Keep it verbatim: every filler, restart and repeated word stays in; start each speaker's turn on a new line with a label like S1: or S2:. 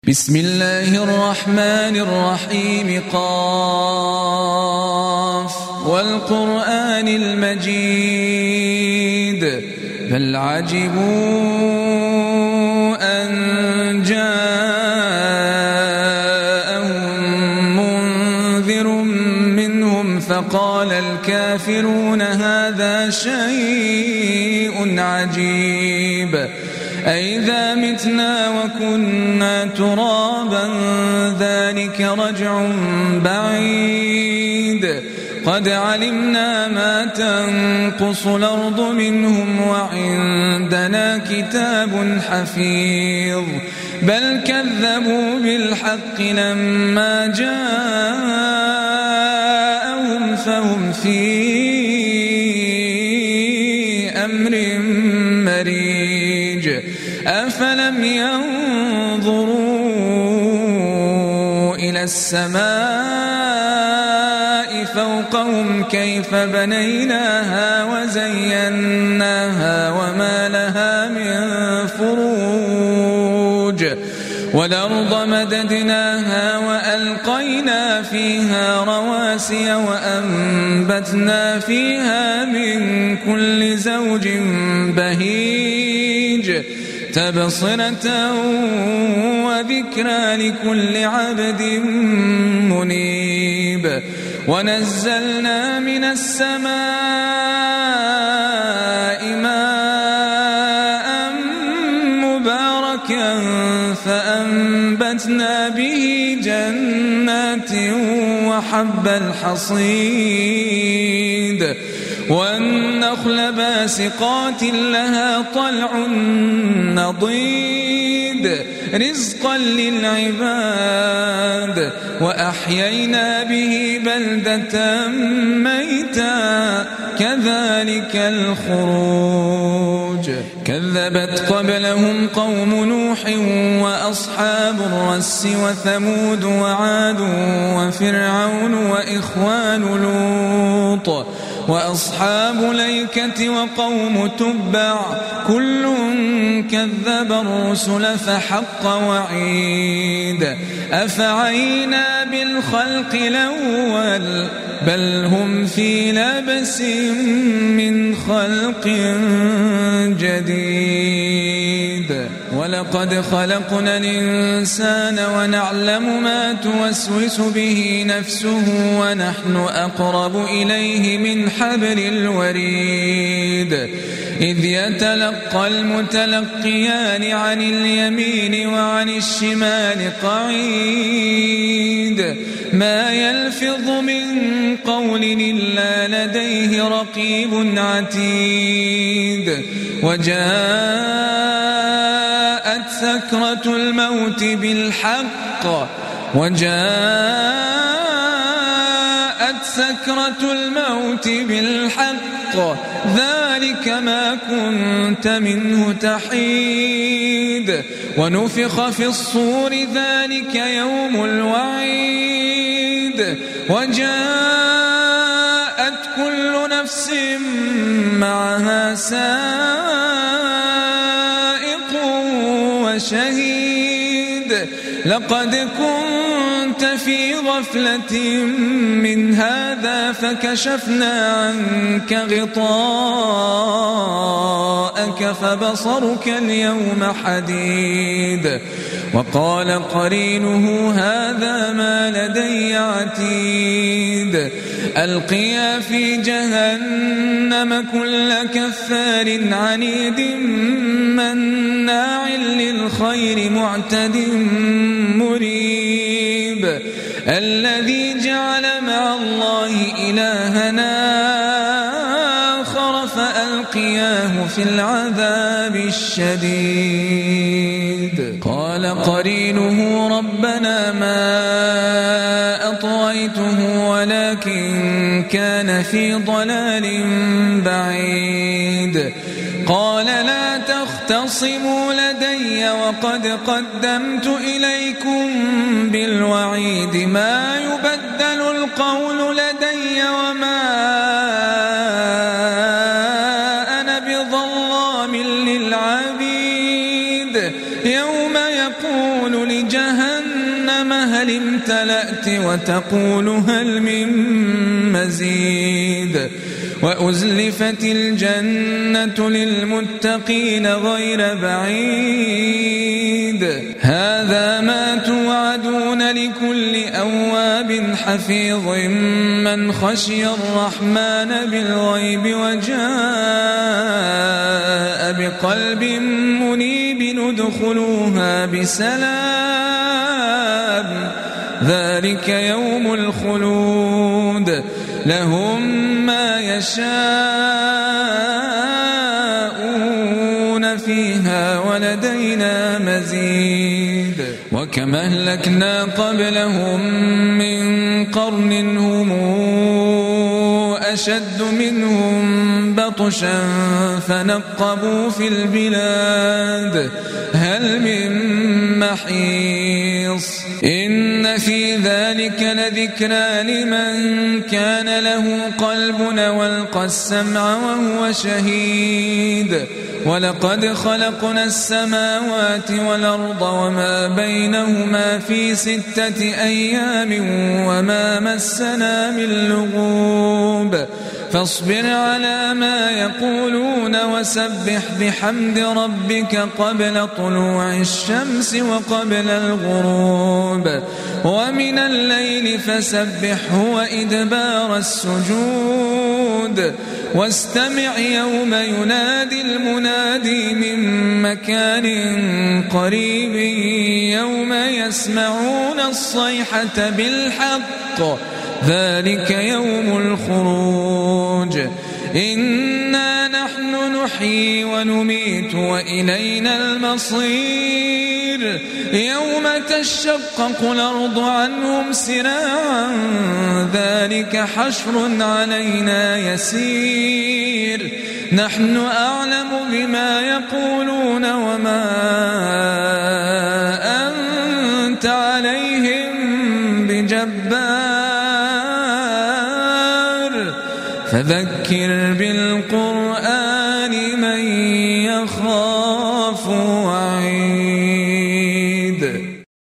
S1: بسم الله الرحمن الرحيم قاف والقرآن المجيد بل عجبوا أن جاءهم منذر منهم فقال الكافرون هذا شيء عجيب أئذا متنا وكنا ترابا ذلك رجع بعيد قد علمنا ما تنقص الأرض منهم وعندنا كتاب حفيظ بل كذبوا بالحق لما جاءهم فهم في أمر مريج أفلم ينظروا إلى السماء فوقهم كيف بنيناها وزيناها وما لها من فروج والأرض مددناها وألقينا فيها رواسي وأنبتنا فيها من كل زوج بهيج تبصرة وذكرى لكل عبد منيب ونزلنا من السماء ماء مباركا فأنبتنا به جنات وحب الحصيد والنخل باسقات لها طلع نضيد رزقا للعباد وأحيينا به بلدة ميتا كذلك الخروج كذبت قبلهم قوم نوح وأصحاب الرس وثمود وعاد وفرعون وإخوان لوط وأصحاب الأيكة وقوم تبع كل كذب الرسل فحق وعيد أفعينا بالخلق الأول بل هم في لبس من خلق جديد ولقد خلقنا الإنسان ونعلم ما توسوس به نفسه ونحن أقرب إليه من حبل الوريد إذ يتلقى المتلقيان عن اليمين وعن الشمال قعيد ما يلفظ من قول إلا لديه رقيب عتيد وجاءت سكرة الموت بالحق وجاءت سكرة الموت بالحق ذلك ما كنت منه تحيد ونفخ في الصور ذلك يوم الوعيد وجاءت كل نفس معها سائق وشهيد لقد كنت في غفلة من هذا فكشفنا عنك غطاءك فبصرك اليوم حديد وقال قرينه هذا ما لدي عتيد ألقيا في جهنم كل كفار عنيد مناع للخير معتد مريب الذي جعل مع الله إلهنا آخر فألقياه في العذاب الشديد قال قرينه ربنا ما أطغيته ولكن كان في ضلال بعيد قال لا تختصموا لدي وقد قدمت إليكم بالوعيد ما يبدل القول لدي وما أنا بظلام للعبيد يوم يقول لجهنم جهنم هل امتلأت وتقول هل من مزيد وأزلفت الجنة للمتقين غير بعيد هذا ما توعدون لكل أواب حفيظ من خشي الرحمن بالغيب وجاء بقلب منيب ادخلوها بسلام ذلك يوم الخلود لهم ما يشاءون فيها ولدينا مزيد وكم أهلكنا قبلهم من قرن هم أشد منهم بطشا فنقبوا في البلاد هل من محيص إن في ذلك لذكرى لمن كان له قلب والقى السمع وهو شهيد ولقد خلقنا السماوات والأرض وما بينهما في ستة أيام وما مسنا من لغوب فاصبر على ما يقولون وسبح بحمد ربك قبل طلوع الشمس وقبل الغروب ومن الليل فسبحه وإدبار السجود واستمع يوم ينادي المنادي من مكان قريب يوم يسمعون الصيحة بالحق ذلك يوم الخروج إنا نحن نحيي ونميت وإلينا المصير يوم تشقق الأرض عنهم سراعا ذلك حشر علينا يسير نحن أعلم بما يقولون وما أنت عليهم بجبار فذكر بالقرآن من يخاف وعيد